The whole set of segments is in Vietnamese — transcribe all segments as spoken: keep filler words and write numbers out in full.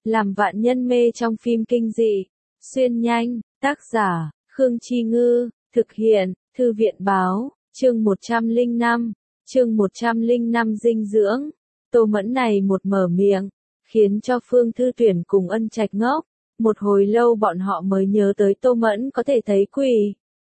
làm vạn nhân mê trong phim kinh dị. Xuyên nhanh, tác giả, Khương Chi Ngư, thực hiện, Thư viện Báo, chương một trăm lẻ năm, chương một trăm lẻ năm dinh dưỡng. Tô Mẫn này một mở miệng, khiến cho Phương Thư Tuyển cùng Ân Trạch ngốc. Một hồi lâu bọn họ mới nhớ tới Tô Mẫn có thể thấy quỷ.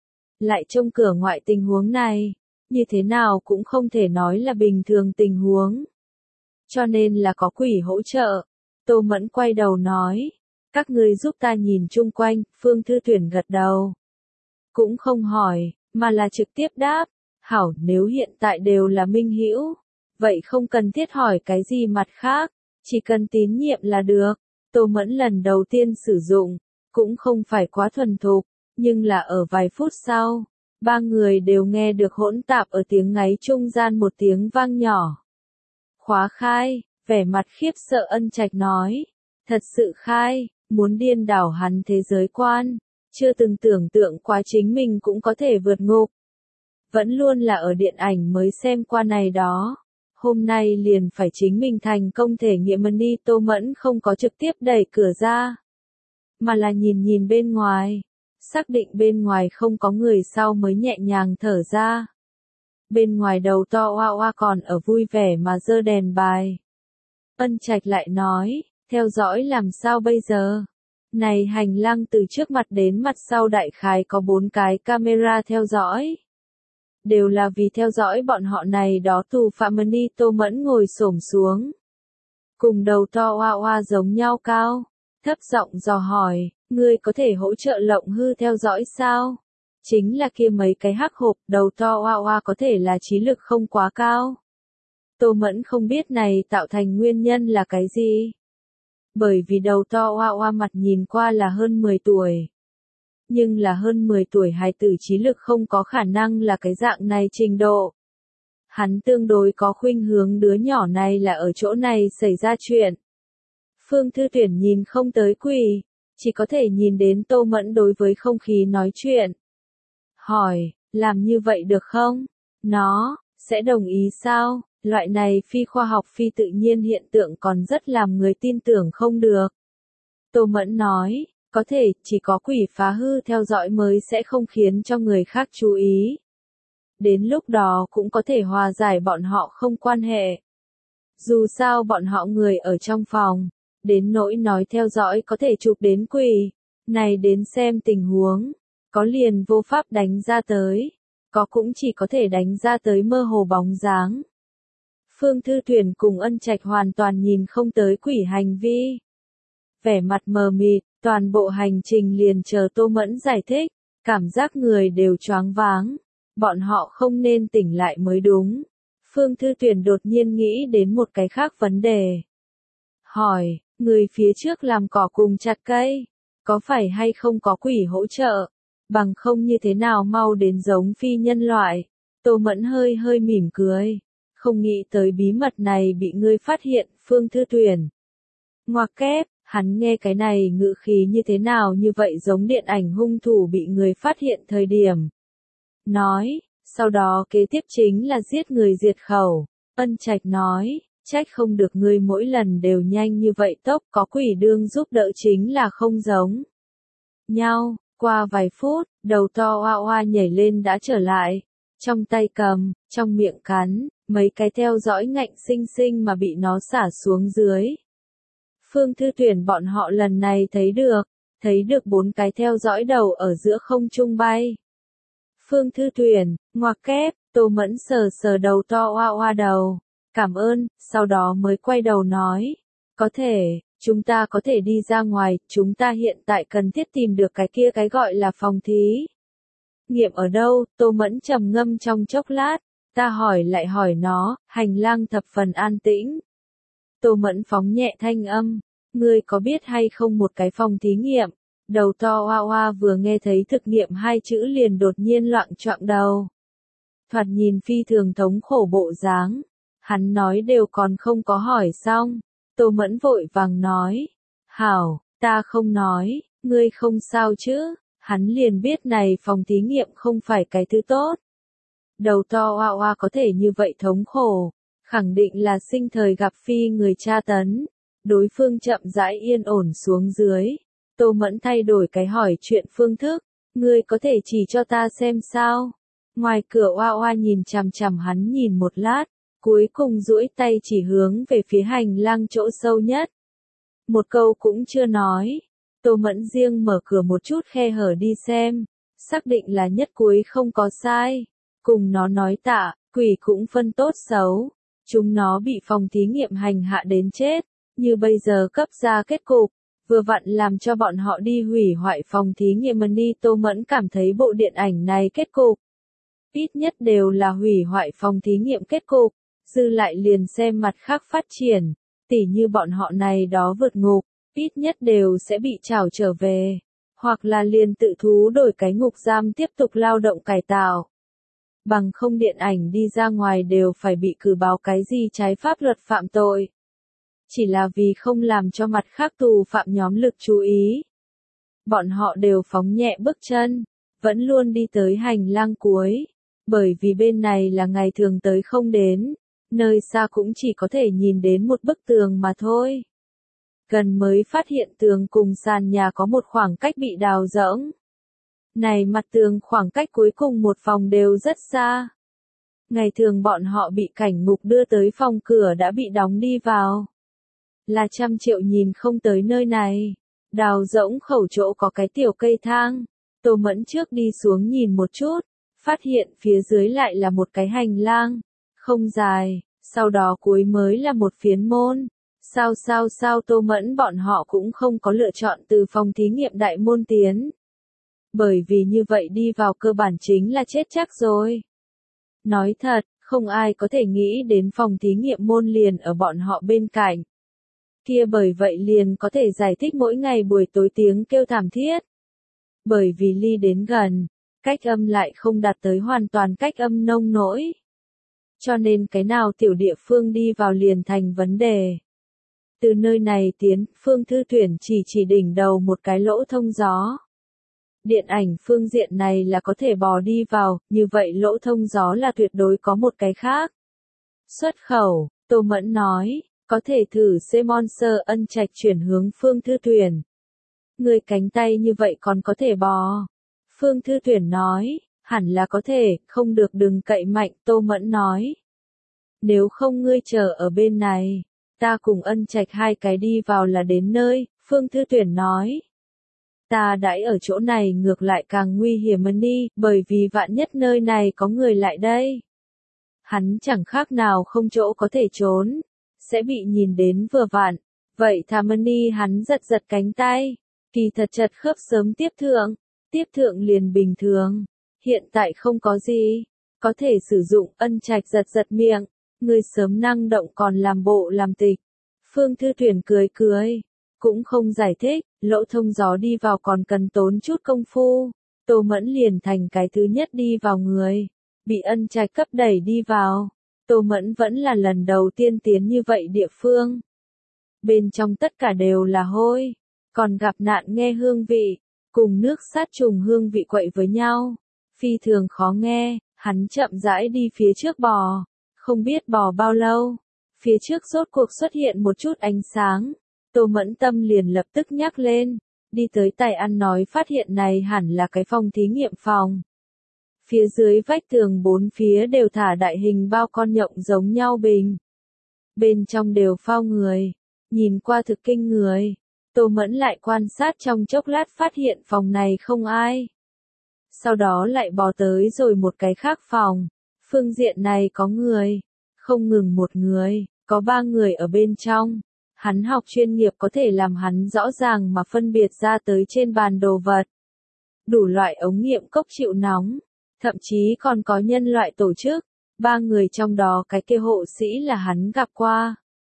Lại trông cửa ngoại tình huống này, như thế nào cũng không thể nói là bình thường tình huống. Cho nên là có quỷ hỗ trợ. Tô Mẫn quay đầu nói, các ngươi giúp ta nhìn chung quanh. Phương Thư Tuyển gật đầu. Cũng không hỏi, mà là trực tiếp đáp, hảo, nếu hiện tại đều là minh hữu, vậy không cần thiết hỏi cái gì mặt khác, chỉ cần tín nhiệm là được. Tô Mẫn lần đầu tiên sử dụng, cũng không phải quá thuần thục, nhưng là ở vài phút sau, ba người đều nghe được hỗn tạp ở tiếng ngáy trung gian một tiếng vang nhỏ. Khóa khai, vẻ mặt khiếp sợ Ân Trạch nói, thật sự khai, muốn điên đảo hắn thế giới quan, chưa từng tưởng tượng quá chính mình cũng có thể vượt ngục. Vẫn luôn là ở điện ảnh mới xem qua này đó. Hôm nay liền phải chính mình thành công thể nghiệm đi. Tô Mẫn không có trực tiếp đẩy cửa ra, mà là nhìn nhìn bên ngoài, xác định bên ngoài không có người sau mới nhẹ nhàng thở ra. Bên ngoài đầu to oa oa còn ở vui vẻ mà giơ đèn bài. Ân Trạch lại nói, theo dõi làm sao bây giờ? Này hành lang từ trước mặt đến mặt sau đại khái có bốn cái camera theo dõi. Đều là vì theo dõi bọn họ này đó tù phạm đi. Tô Mẫn ngồi xổm xuống, cùng đầu to oa oa giống nhau cao, thấp giọng dò hỏi, ngươi có thể hỗ trợ lộng hư theo dõi sao? Chính là kia mấy cái hắc hộp. Đầu to oa oa có thể là trí lực không quá cao. Tô Mẫn không biết này tạo thành nguyên nhân là cái gì. Bởi vì đầu to oa oa mặt nhìn qua là hơn mười tuổi. Nhưng là hơn mười tuổi hài tử trí lực không có khả năng là cái dạng này trình độ. Hắn tương đối có khuynh hướng đứa nhỏ này là ở chỗ này xảy ra chuyện. Phương Thư Tuyển nhìn không tới quỷ, chỉ có thể nhìn đến Tô Mẫn đối với không khí nói chuyện. Hỏi, làm như vậy được không? Nó, sẽ đồng ý sao? Loại này phi khoa học phi tự nhiên hiện tượng còn rất làm người tin tưởng không được. Tô Mẫn nói, có thể, chỉ có quỷ phá hư theo dõi mới sẽ không khiến cho người khác chú ý. Đến lúc đó cũng có thể hòa giải bọn họ không quan hệ. Dù sao bọn họ người ở trong phòng, đến nỗi nói theo dõi có thể chụp đến quỷ, này đến xem tình huống, có liền vô pháp đánh ra tới, có cũng chỉ có thể đánh ra tới mơ hồ bóng dáng. Phương Thư Tuyển cùng Ân Trạch hoàn toàn nhìn không tới quỷ hành vi. Vẻ mặt mờ mịt, toàn bộ hành trình liền chờ Tô Mẫn giải thích, cảm giác người đều choáng váng, bọn họ không nên tỉnh lại mới đúng. Phương Thư Tuyển đột nhiên nghĩ đến một cái khác vấn đề. Hỏi, người phía trước làm cỏ cùng chặt cây, có phải hay không có quỷ hỗ trợ, bằng không như thế nào mau đến giống phi nhân loại. Tô Mẫn hơi hơi mỉm cười, không nghĩ tới bí mật này bị ngươi phát hiện. Phương Thư Tuyển ngoặc kép, hắn nghe cái này ngữ khí như thế nào như vậy giống điện ảnh hung thủ bị người phát hiện thời điểm. Nói, sau đó kế tiếp chính là giết người diệt khẩu. Ân Trạch nói, trách không được ngươi mỗi lần đều nhanh như vậy tốc, có quỷ đương giúp đỡ chính là không giống nhau. Qua vài phút, đầu to oa oa nhảy lên đã trở lại, trong tay cầm, trong miệng cắn, mấy cái theo dõi ngạnh sinh sinh mà bị nó xả xuống dưới. Phương Thư Tuyển bọn họ lần này thấy được, thấy được bốn cái theo dõi đầu ở giữa không trung bay. Phương Thư Tuyển, ngoặc kép, Tô Mẫn sờ sờ đầu to oa oa đầu, cảm ơn, sau đó mới quay đầu nói, có thể, chúng ta có thể đi ra ngoài, chúng ta hiện tại cần thiết tìm được cái kia cái gọi là phòng thí nghiệm ở đâu. Tô Mẫn trầm ngâm trong chốc lát, ta hỏi lại hỏi nó. Hành lang thập phần an tĩnh. Tô Mẫn phóng nhẹ thanh âm, ngươi có biết hay không một cái phòng thí nghiệm? Đầu to oa oa vừa nghe thấy thực nghiệm hai chữ liền đột nhiên loạng choạng đầu. Thoạt nhìn phi thường thống khổ bộ dáng. Hắn nói đều còn không có hỏi xong. Tô Mẫn vội vàng nói, hảo, ta không nói, ngươi không sao chứ? Hắn liền biết này phòng thí nghiệm không phải cái thứ tốt. Đầu to oa oa có thể như vậy thống khổ, khẳng định là sinh thời gặp phi người tra tấn. Đối phương chậm rãi yên ổn xuống dưới. Tô Mẫn thay đổi cái hỏi chuyện phương thức. Ngươi có thể chỉ cho ta xem sao? Ngoài cửa Oa Oa nhìn chằm chằm hắn nhìn một lát, cuối cùng duỗi tay chỉ hướng về phía hành lang chỗ sâu nhất. Một câu cũng chưa nói. Tô Mẫn riêng mở cửa một chút khe hở đi xem, xác định là nhất cuối không có sai. Cùng nó nói tạ, quỷ cũng phân tốt xấu. Chúng nó bị phòng thí nghiệm hành hạ đến chết, như bây giờ cấp ra kết cục, vừa vặn làm cho bọn họ đi hủy hoại phòng thí nghiệm đi. Tô Mẫn cảm thấy bộ điện ảnh này kết cục ít nhất đều là hủy hoại phòng thí nghiệm kết cục, dư lại liền xem mặt khác phát triển, tỉ như bọn họ này đó vượt ngục, ít nhất đều sẽ bị trảo trở về, hoặc là liền tự thú đổi cái ngục giam tiếp tục lao động cải tạo. Bằng không điện ảnh đi ra ngoài đều phải bị cử báo cái gì trái pháp luật phạm tội. Chỉ là vì không làm cho mặt khác tù phạm nhóm lực chú ý. Bọn họ đều phóng nhẹ bước chân, vẫn luôn đi tới hành lang cuối, bởi vì bên này là ngày thường tới không đến, nơi xa cũng chỉ có thể nhìn đến một bức tường mà thôi. Gần mới phát hiện tường cùng sàn nhà có một khoảng cách bị đào rỗng. Này mặt tường khoảng cách cuối cùng một phòng đều rất xa. Ngày thường bọn họ bị cảnh ngục đưa tới phòng cửa đã bị đóng đi vào. Là trăm triệu nhìn không tới nơi này. Đào rỗng khẩu chỗ có cái tiểu cây thang. Tô Mẫn trước đi xuống nhìn một chút, phát hiện phía dưới lại là một cái hành lang. Không dài, sau đó cuối mới là một phiến môn. Sao sao sao Tô Mẫn bọn họ cũng không có lựa chọn từ phòng thí nghiệm đại môn tiến. Bởi vì như vậy đi vào cơ bản chính là chết chắc rồi. Nói thật, không ai có thể nghĩ đến phòng thí nghiệm môn liền ở bọn họ bên cạnh. Kia bởi vậy liền có thể giải thích mỗi ngày buổi tối tiếng kêu thảm thiết. Bởi vì ly đến gần, cách âm lại không đạt tới hoàn toàn cách âm nông nỗi. Cho nên cái nào tiểu địa phương đi vào liền thành vấn đề. Từ nơi này tiến, Phương Thư Tuyển chỉ chỉ đỉnh đầu một cái lỗ thông gió. Điện ảnh phương diện này là có thể bò đi vào, như vậy lỗ thông gió là tuyệt đối có một cái khác. Xuất khẩu, Tô Mẫn nói, có thể thử C-Monster Ân Trạch chuyển hướng Phương Thư Tuyển. Người cánh tay như vậy còn có thể bò. Phương Thư Tuyển nói, hẳn là có thể, không được đừng cậy mạnh, Tô Mẫn nói. Nếu không ngươi chờ ở bên này, ta cùng Ân Trạch hai cái đi vào là đến nơi, Phương Thư Tuyển nói. Ta đãi ở chỗ này ngược lại càng nguy hiểm hơn đi, bởi vì vạn nhất nơi này có người lại đây. Hắn chẳng khác nào không chỗ có thể trốn, sẽ bị nhìn đến vừa vặn. Vậy thà mân đi hắn giật giật cánh tay, kỳ thật chật khớp sớm tiếp thượng, tiếp thượng liền bình thường. Hiện tại không có gì, có thể sử dụng. Ân Trạch giật giật miệng, người sớm năng động còn làm bộ làm tịch. Phương Thư Tuyển cười cười. Cũng không giải thích, lỗ thông gió đi vào còn cần tốn chút công phu. Tô Mẫn liền thành cái thứ nhất đi vào người. Bị Ân Trạch cấp đẩy đi vào. Tô Mẫn vẫn là lần đầu tiên tiến như vậy địa phương. Bên trong tất cả đều là hôi. Còn gặp nạn nghe hương vị. Cùng nước sát trùng hương vị quậy với nhau. Phi thường khó nghe, hắn chậm rãi đi phía trước bò. Không biết bò bao lâu. Phía trước rốt cuộc xuất hiện một chút ánh sáng. Tô Mẫn tâm liền lập tức nhắc lên, đi tới tài ăn nói phát hiện này hẳn là cái phòng thí nghiệm phòng. Phía dưới vách tường bốn phía đều thả đại hình bao con nhộng giống nhau bình. Bên trong đều phao người, nhìn qua thực kinh người. Tô Mẫn lại quan sát trong chốc lát phát hiện phòng này không ai. Sau đó lại bò tới rồi một cái khác phòng, phương diện này có người, không ngừng một người, có ba người ở bên trong. Hắn học chuyên nghiệp có thể làm hắn rõ ràng mà phân biệt ra tới trên bàn đồ vật. Đủ loại ống nghiệm cốc chịu nóng, thậm chí còn có nhân loại tổ chức, ba người trong đó cái kia hộ sĩ là hắn gặp qua.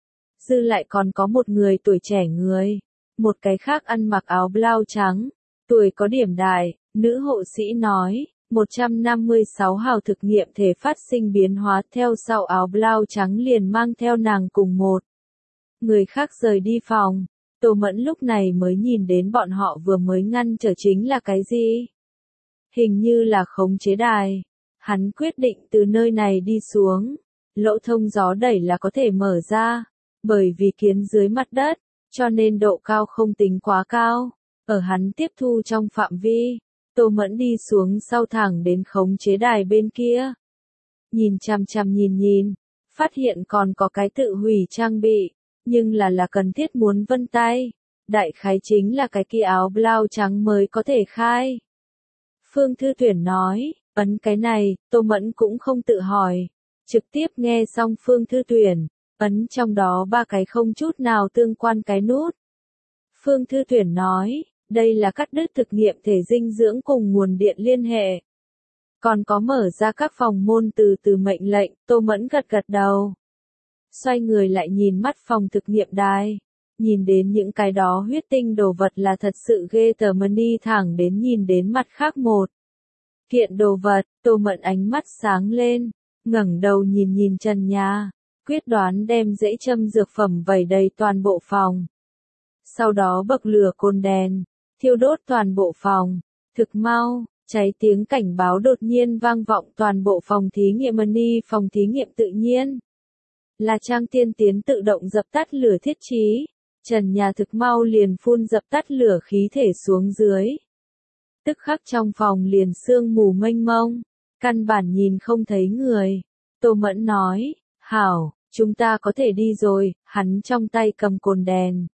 Dư lại còn có một người tuổi trẻ người, một cái khác ăn mặc áo blau trắng, tuổi có điểm đại, nữ hộ sĩ nói, một trăm năm mươi sáu hào thực nghiệm thể phát sinh biến hóa theo sau áo blau trắng liền mang theo nàng cùng một. Người khác rời đi phòng, Tô Mẫn lúc này mới nhìn đến bọn họ vừa mới ngăn trở chính là cái gì. Hình như là khống chế đài. Hắn quyết định từ nơi này đi xuống. Lỗ thông gió đẩy là có thể mở ra. Bởi vì kiến dưới mặt đất, cho nên độ cao không tính quá cao. Ở hắn tiếp thu trong phạm vi, Tô Mẫn đi xuống sau thẳng đến khống chế đài bên kia. Nhìn chằm chằm nhìn nhìn, phát hiện còn có cái tự hủy trang bị, nhưng là là cần thiết muốn vân tay. Đại khái chính là cái kia áo blau trắng mới có thể khai. Phương Thư Tuyển nói, ấn cái này, Tô Mẫn cũng không tự hỏi. Trực tiếp nghe xong Phương Thư Tuyển, ấn trong đó ba cái không chút nào tương quan cái nút. Phương Thư Tuyển nói, đây là cắt đứt thực nghiệm thể dinh dưỡng cùng nguồn điện liên hệ. Còn có mở ra các phòng môn từ từ mệnh lệnh, Tô Mẫn gật gật đầu. Xoay người lại nhìn mắt phòng thực nghiệm đài. Nhìn đến những cái đó huyết tinh đồ vật là thật sự ghê tởm, đi thẳng đến nhìn đến mặt khác một kiện đồ vật, Tô Mẫn ánh mắt sáng lên, ngẩng đầu nhìn nhìn trần nhà, quyết đoán đem dễ châm dược phẩm vẩy đầy toàn bộ phòng. Sau đó bậc lửa côn đèn, thiêu đốt toàn bộ phòng, thực mau, cháy tiếng cảnh báo đột nhiên vang vọng toàn bộ phòng thí nghiệm, đi phòng thí nghiệm tự nhiên. Là Trang Tiên Tiến tự động dập tắt lửa thiết trí. Trần nhà thực mau liền phun dập tắt lửa khí thể xuống dưới. Tức khắc trong phòng liền sương mù mênh mông, căn bản nhìn không thấy người. Tô Mẫn nói, hảo, chúng ta có thể đi rồi, hắn trong tay cầm cồn đèn.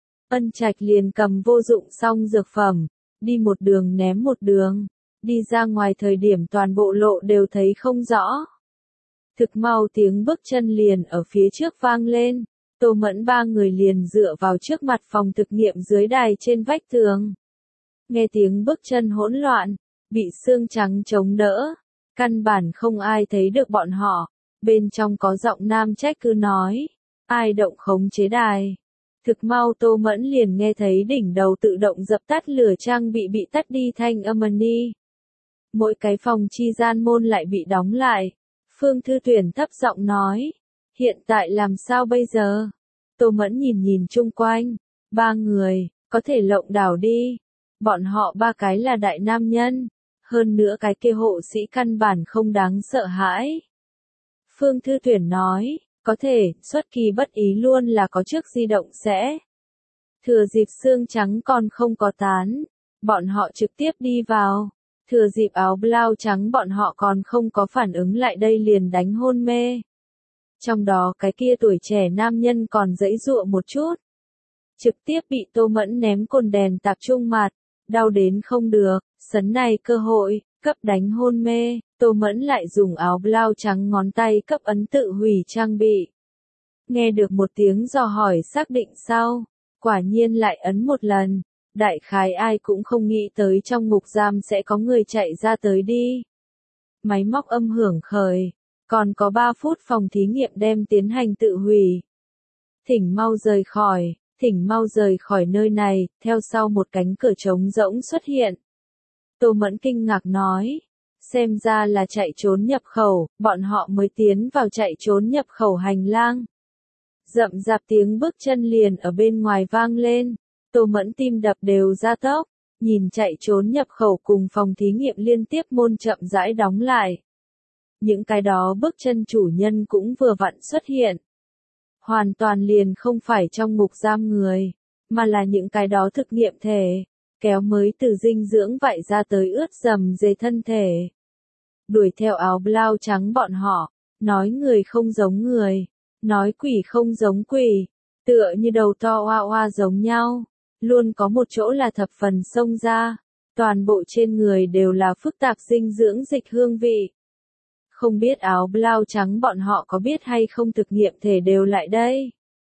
Ân Trạch liền cầm vô dụng xong dược phẩm, đi một đường ném một đường, đi ra ngoài thời điểm toàn bộ lộ đều thấy không rõ. Thực mau tiếng bước chân liền ở phía trước vang lên. Tô Mẫn ba người liền dựa vào trước mặt phòng thực nghiệm dưới đài trên vách tường. Nghe tiếng bước chân hỗn loạn, bị xương trắng chống đỡ, căn bản không ai thấy được bọn họ. Bên trong có giọng nam trách cứ nói, ai động khống chế đài. Thực mau Tô Mẫn liền nghe thấy đỉnh đầu tự động dập tắt lửa trang bị bị tắt đi thanh âm đi. Mỗi cái phòng chi gian môn lại bị đóng lại. Phương Thư Tuyển thấp giọng nói, hiện tại làm sao bây giờ? Tô Mẫn nhìn nhìn chung quanh, ba người, có thể lộng đảo đi. Bọn họ ba cái là đại nam nhân, hơn nữa cái kia hộ sĩ căn bản không đáng sợ hãi. Phương Thư Tuyển nói, có thể, xuất kỳ bất ý luôn là có trước di động sẽ. Thừa dịp xương trắng còn không có tán, bọn họ trực tiếp đi vào. Thừa dịp áo blau trắng bọn họ còn không có phản ứng lại đây liền đánh hôn mê. Trong đó cái kia tuổi trẻ nam nhân còn giãy giụa một chút. Trực tiếp bị Tô Mẫn ném cồn đèn tạc trung mặt, đau đến không được, sấn này cơ hội, cấp đánh hôn mê, Tô Mẫn lại dùng áo blau trắng ngón tay cấp ấn tự hủy trang bị. Nghe được một tiếng dò hỏi xác định sau, quả nhiên lại ấn một lần, đại khái ai cũng không nghĩ tới trong ngục giam sẽ có người chạy ra tới đi. Máy móc âm hưởng khởi. Còn có ba phút phòng thí nghiệm đem tiến hành tự hủy. Thỉnh mau rời khỏi, thỉnh mau rời khỏi nơi này, theo sau một cánh cửa trống rỗng xuất hiện. Tô Mẫn kinh ngạc nói, xem ra là chạy trốn nhập khẩu, bọn họ mới tiến vào chạy trốn nhập khẩu hành lang. Rậm rạp tiếng bước chân liền ở bên ngoài vang lên, Tô Mẫn tim đập đều ra tốc, nhìn chạy trốn nhập khẩu cùng phòng thí nghiệm liên tiếp môn chậm rãi đóng lại. Những cái đó bước chân chủ nhân cũng vừa vặn xuất hiện. Hoàn toàn liền không phải trong ngục giam người, mà là những cái đó thực nghiệm thể, kéo mới từ dinh dưỡng vạy ra tới ướt dầm dề thân thể. Đuổi theo áo blau trắng bọn họ, nói người không giống người, nói quỷ không giống quỷ, tựa như đầu to oa oa giống nhau, luôn có một chỗ là thập phần xông ra, toàn bộ trên người đều là phức tạp dinh dưỡng dịch hương vị. Không biết áo blau trắng bọn họ có biết hay không thực nghiệm thể đều lại đây.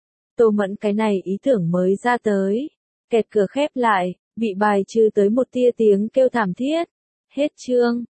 Tô Mẫn cái này ý tưởng mới ra tới, kẹt cửa khép lại, bị bài trừ tới một tia tiếng kêu thảm thiết. Hết chương.